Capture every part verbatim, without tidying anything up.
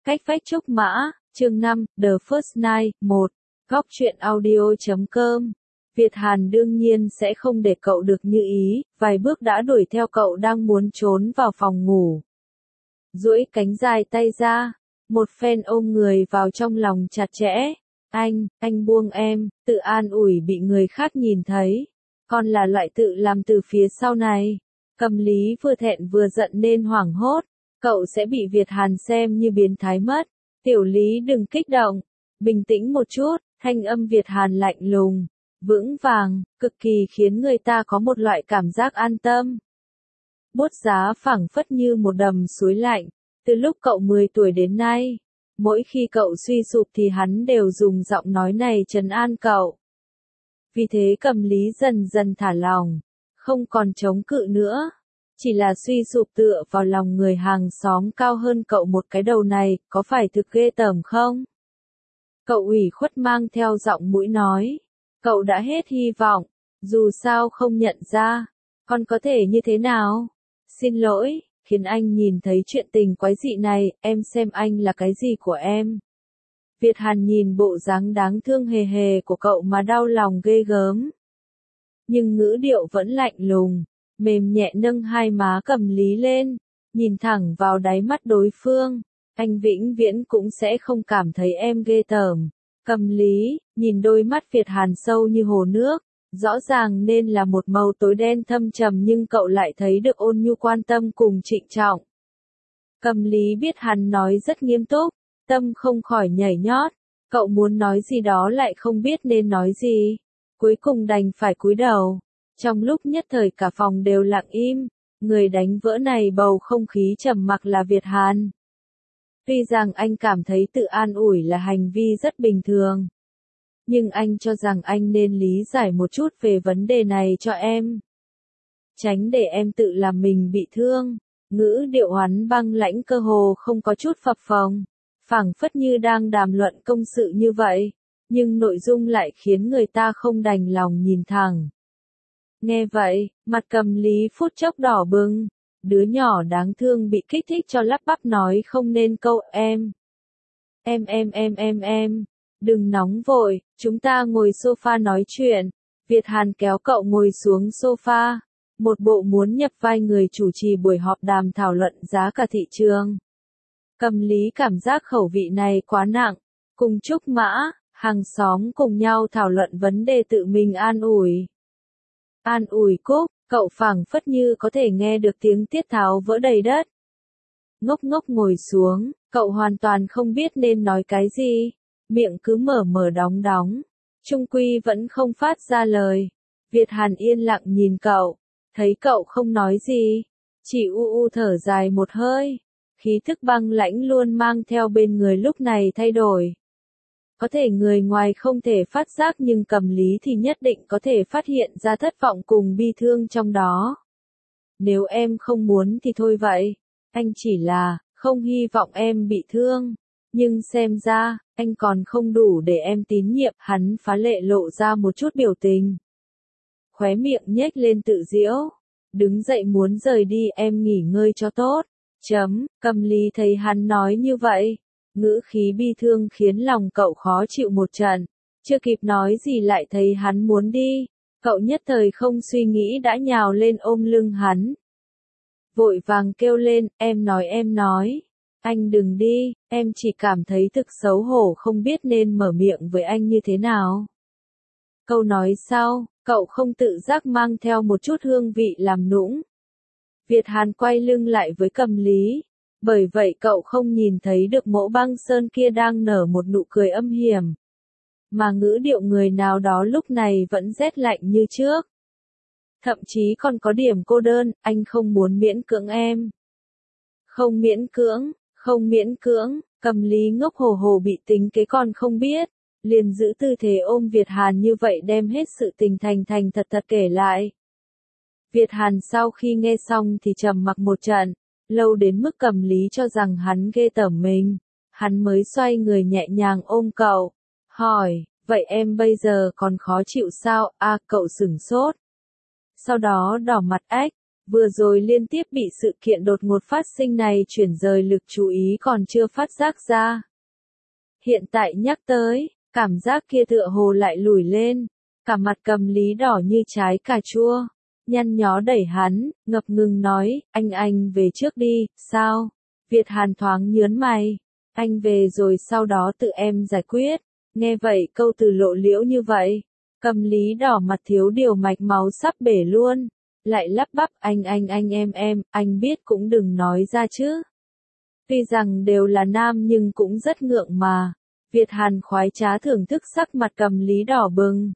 Cách vách trúc mã, chương năm, The First Night, một. Góc truyện audio chấm com. Việt Hàn đương nhiên sẽ không để cậu được như ý, vài bước đã đuổi theo cậu đang muốn trốn vào phòng ngủ. Duỗi cánh dài tay ra, một phen ôm người vào trong lòng chặt chẽ. Anh, anh buông em, tự an ủi bị người khác nhìn thấy. Con là loại tự làm từ phía sau này. Cầm Lý vừa thẹn vừa giận nên hoảng hốt. Cậu sẽ bị Việt Hàn xem như biến thái mất. Tiểu Lý đừng kích động. Bình tĩnh một chút, thanh âm Việt Hàn lạnh lùng, vững vàng, cực kỳ khiến người ta có một loại cảm giác an tâm. Bút giá phảng phất như một đầm suối lạnh. Từ lúc cậu mười tuổi đến nay, mỗi khi cậu suy sụp thì hắn đều dùng giọng nói này trấn an cậu. Vì thế Cầm Lý dần dần thả lòng, không còn chống cự nữa. Chỉ là suy sụp tựa vào lòng người hàng xóm cao hơn cậu một cái đầu này, có phải thực ghê tởm không? Cậu ủy khuất mang theo giọng mũi nói. Cậu đã hết hy vọng, dù sao không nhận ra. Con có thể như thế nào? Xin lỗi, khiến anh nhìn thấy chuyện tình quái dị này, em xem anh là cái gì của em? Việt Hàn nhìn bộ dáng đáng thương hề hề của cậu mà đau lòng ghê gớm. Nhưng ngữ điệu vẫn lạnh lùng, mềm nhẹ nâng hai má Cầm Lý lên, nhìn thẳng vào đáy mắt đối phương. Anh vĩnh viễn cũng sẽ không cảm thấy em ghê tởm. Cầm Lý, nhìn đôi mắt Việt Hàn sâu như hồ nước, rõ ràng nên là một màu tối đen thâm trầm nhưng cậu lại thấy được ôn nhu quan tâm cùng trịnh trọng. Cầm Lý biết hắn nói rất nghiêm túc, tâm không khỏi nhảy nhót, cậu muốn nói gì đó lại không biết nên nói gì. Cuối cùng đành phải cúi đầu. Trong lúc nhất thời cả phòng đều lặng im, người đánh vỡ này bầu không khí trầm mặc là Việt Hàn. Tuy rằng anh cảm thấy tự an ủi là hành vi rất bình thường, nhưng anh cho rằng anh nên lý giải một chút về vấn đề này cho em. Tránh để em tự làm mình bị thương. Ngữ điệu hắn băng lãnh cơ hồ không có chút phập phồng, phảng phất như đang đàm luận công sự như vậy, nhưng nội dung lại khiến người ta không đành lòng nhìn thẳng. Nghe vậy, mặt Cầm Lý phút chốc đỏ bừng. Đứa nhỏ đáng thương bị kích thích cho lắp bắp nói không nên câu em. Em em em em em. Đừng nóng vội, chúng ta ngồi sofa nói chuyện. Việt Hàn kéo cậu ngồi xuống sofa. Một bộ muốn nhập vai người chủ trì buổi họp đàm thảo luận giá cả thị trường. Cầm Lý cảm giác khẩu vị này quá nặng. Cùng Trúc Mã, hàng xóm cùng nhau thảo luận vấn đề tự mình an ủi. An ủi Cúc. Cậu phảng phất như có thể nghe được tiếng tiết tháo vỡ đầy đất. Ngốc ngốc ngồi xuống, cậu hoàn toàn không biết nên nói cái gì. Miệng cứ mở mở đóng đóng. Trung quy vẫn không phát ra lời. Việt Hàn yên lặng nhìn cậu. Thấy cậu không nói gì. Chỉ u u thở dài một hơi. Khí thức băng lãnh luôn mang theo bên người lúc này thay đổi. Có thể người ngoài không thể phát giác nhưng Cầm Lý thì nhất định có thể phát hiện ra thất vọng cùng bi thương trong đó. Nếu em không muốn thì thôi vậy. Anh chỉ là, không hy vọng em bị thương. Nhưng xem ra, anh còn không đủ để em tín nhiệm. Hắn phá lệ lộ ra một chút biểu tình. Khóe miệng nhếch lên tự giễu. Đứng dậy muốn rời đi, em nghỉ ngơi cho tốt. Chấm, Cầm Lý thấy hắn nói như vậy. Ngữ khí bi thương khiến lòng cậu khó chịu một trận. Chưa kịp nói gì lại thấy hắn muốn đi. Cậu nhất thời không suy nghĩ đã nhào lên ôm lưng hắn. Vội vàng kêu lên, em nói em nói. Anh đừng đi, em chỉ cảm thấy thực xấu hổ không biết nên mở miệng với anh như thế nào. Câu nói sau, cậu không tự giác mang theo một chút hương vị làm nũng. Việt Hàn quay lưng lại với Cầm Lý. Bởi vậy cậu không nhìn thấy được mẫu băng sơn kia đang nở một nụ cười âm hiểm. Mà ngữ điệu người nào đó lúc này vẫn rét lạnh như trước. Thậm chí còn có điểm cô đơn, anh không muốn miễn cưỡng em. Không miễn cưỡng, không miễn cưỡng, Cầm Lý ngốc hồ hồ bị tính kế còn không biết. Liền giữ tư thế ôm Việt Hàn như vậy đem hết sự tình thành thành thật thật kể lại. Việt Hàn sau khi nghe xong thì trầm mặc một trận. Lâu đến mức Cầm Lý cho rằng hắn ghê tởm mình. Hắn mới xoay người nhẹ nhàng ôm cậu. Hỏi, vậy em bây giờ còn khó chịu sao? À, cậu sửng sốt. Sau đó đỏ mặt ách. Vừa rồi liên tiếp bị sự kiện đột ngột phát sinh này chuyển rời lực chú ý còn chưa phát giác ra. Hiện tại nhắc tới, cảm giác kia tựa hồ lại lùi lên, cả mặt Cầm Lý đỏ như trái cà chua, nhăn nhó đẩy hắn, ngập ngừng nói, anh anh về trước đi, sao? Việt Hàn thoáng nhớn mày, anh về rồi sau đó tự em giải quyết, nghe vậy câu từ lộ liễu như vậy, Cầm Lý đỏ mặt thiếu điều mạch máu sắp bể luôn, lại lắp bắp anh anh anh em em, anh biết cũng đừng nói ra chứ. Tuy rằng đều là nam nhưng cũng rất ngượng mà, Việt Hàn khoái trá thưởng thức sắc mặt Cầm Lý đỏ bừng.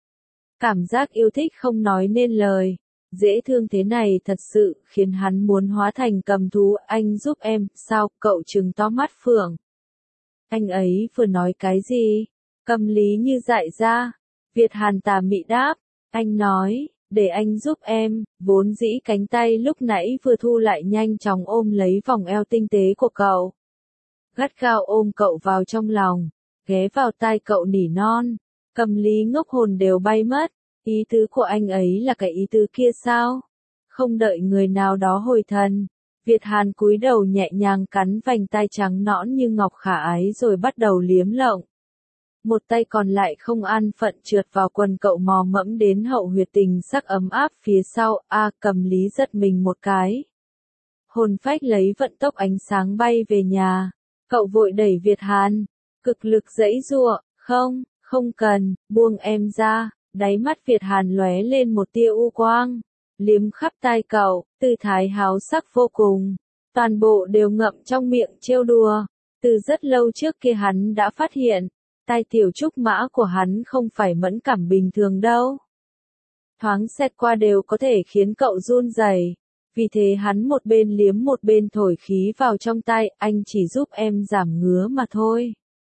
Cảm giác yêu thích không nói nên lời, dễ thương thế này thật sự khiến hắn muốn hóa thành cầm thú, anh giúp em, sao, cậu trừng to mắt phượng. Anh ấy vừa nói cái gì? Cầm Lý như dại ra, Việt Hàn tà mị đáp, anh nói, để anh giúp em, vốn dĩ cánh tay lúc nãy vừa thu lại nhanh chóng ôm lấy vòng eo tinh tế của cậu. Gắt gao ôm cậu vào trong lòng, ghé vào tai cậu nỉ non, Cầm Lý ngốc hồn đều bay mất, ý tứ của anh ấy là cái ý tứ kia sao? Không đợi người nào đó hồi thần, Việt Hàn cúi đầu nhẹ nhàng cắn vành tai trắng nõn như ngọc khả ái rồi bắt đầu liếm lộng. Một tay còn lại không an phận trượt vào quần cậu mò mẫm đến hậu huyệt tình sắc ấm áp phía sau, a Cầm Lý giật mình một cái. Hồn phách lấy vận tốc ánh sáng bay về nhà, cậu vội đẩy Việt Hàn, cực lực giãy giụa, không, không cần, buông em ra, đáy mắt Việt Hàn lóe lên một tia u quang, liếm khắp tai cậu, tư thái háo sắc vô cùng, toàn bộ đều ngậm trong miệng trêu đùa, từ rất lâu trước kia hắn đã phát hiện. Tai tiểu trúc mã của hắn không phải mẫn cảm bình thường đâu. Thoáng xét qua đều có thể khiến cậu run rẩy. Vì thế hắn một bên liếm một bên thổi khí vào trong tai, anh chỉ giúp em giảm ngứa mà thôi.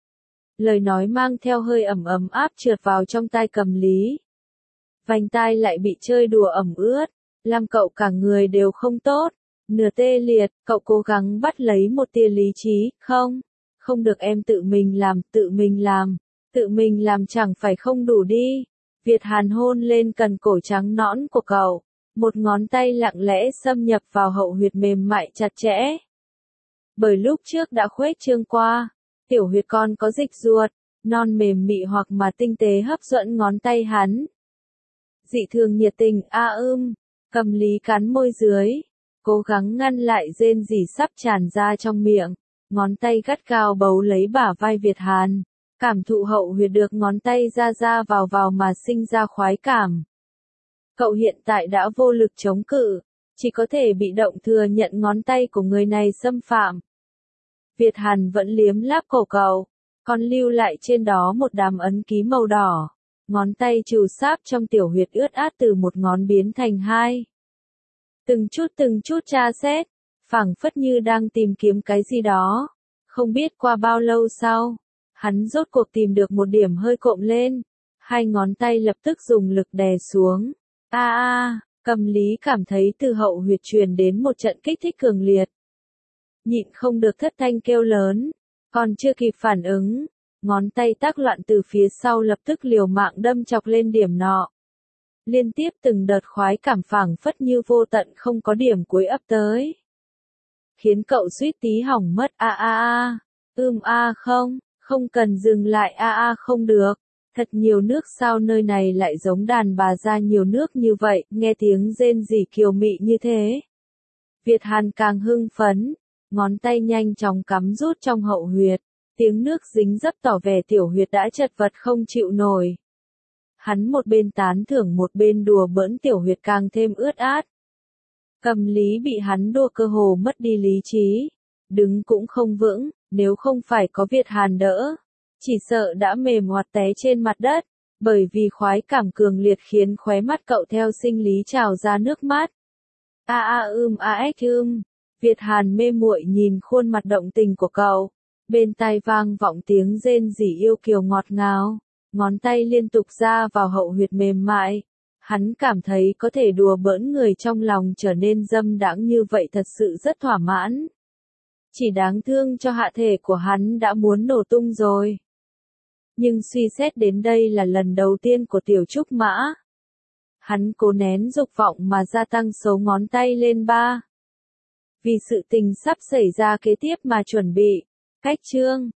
Lời nói mang theo hơi ẩm ấm áp trượt vào trong tai Cầm Lý. Vành tai lại bị chơi đùa ẩm ướt, làm cậu cả người đều không tốt. Nửa tê liệt, cậu cố gắng bắt lấy một tia lý trí, không? Không được em tự mình làm, tự mình làm, tự mình làm chẳng phải không đủ đi. Việt Hàn hôn lên cần cổ trắng nõn của cậu, một ngón tay lặng lẽ xâm nhập vào hậu huyệt mềm mại chặt chẽ. Bởi lúc trước đã khuếch trương qua, tiểu huyệt con có dịch ruột, non mềm mị hoặc mà tinh tế hấp dẫn ngón tay hắn. Dị thường nhiệt tình, a ưm, Cầm Lý cắn môi dưới, cố gắng ngăn lại rên rỉ sắp tràn ra trong miệng. Ngón tay gắt gao bấu lấy bả vai Việt Hàn, cảm thụ hậu huyệt được ngón tay ra ra vào vào mà sinh ra khoái cảm. Cậu hiện tại đã vô lực chống cự, chỉ có thể bị động thừa nhận ngón tay của người này xâm phạm. Việt Hàn vẫn liếm láp cổ cậu, còn lưu lại trên đó một đám ấn ký màu đỏ, ngón tay trù sáp trong tiểu huyệt ướt át từ một ngón biến thành hai. Từng chút từng chút tra xét. Phảng phất như đang tìm kiếm cái gì đó. Không biết qua bao lâu sau, hắn rốt cuộc tìm được một điểm hơi cộm lên. Hai ngón tay lập tức dùng lực đè xuống. A a, Cầm Lý cảm thấy từ hậu huyệt truyền đến một trận kích thích cường liệt. Nhịn không được thất thanh kêu lớn, còn chưa kịp phản ứng, ngón tay tác loạn từ phía sau lập tức liều mạng đâm chọc lên điểm nọ. Liên tiếp từng đợt khoái cảm phảng phất như vô tận không có điểm cuối ấp tới. Khiến cậu suýt tí hỏng mất a a a, ưm a không, không cần dừng lại a a không được, thật nhiều nước sao nơi này lại giống đàn bà ra nhiều nước như vậy, nghe tiếng rên rỉ kiều mị như thế. Việt Hàn càng hưng phấn, ngón tay nhanh chóng cắm rút trong hậu huyệt, tiếng nước dính dấp tỏ vẻ tiểu huyệt đã chật vật không chịu nổi. Hắn một bên tán thưởng một bên đùa bỡn tiểu huyệt càng thêm ướt át. Cầm Lý bị hắn đua cơ hồ mất đi lý trí, đứng cũng không vững, nếu không phải có Việt Hàn đỡ, chỉ sợ đã mềm hoạt té trên mặt đất, bởi vì khoái cảm cường liệt khiến khóe mắt cậu theo sinh lý trào ra nước mắt. A a ưm a ếch ưm, Việt Hàn mê muội nhìn khuôn mặt động tình của cậu, bên tai vang vọng tiếng rên rỉ yêu kiều ngọt ngào, ngón tay liên tục ra vào hậu huyệt mềm mại. Hắn cảm thấy có thể đùa bỡn người trong lòng trở nên dâm đãng như vậy thật sự rất thỏa mãn. Chỉ đáng thương cho hạ thể của hắn đã muốn nổ tung rồi. Nhưng suy xét đến đây là lần đầu tiên của tiểu trúc mã. hắn cố nén dục vọng mà gia tăng số ngón tay lên ba. Vì sự tình sắp xảy ra kế tiếp mà chuẩn bị. Cách chương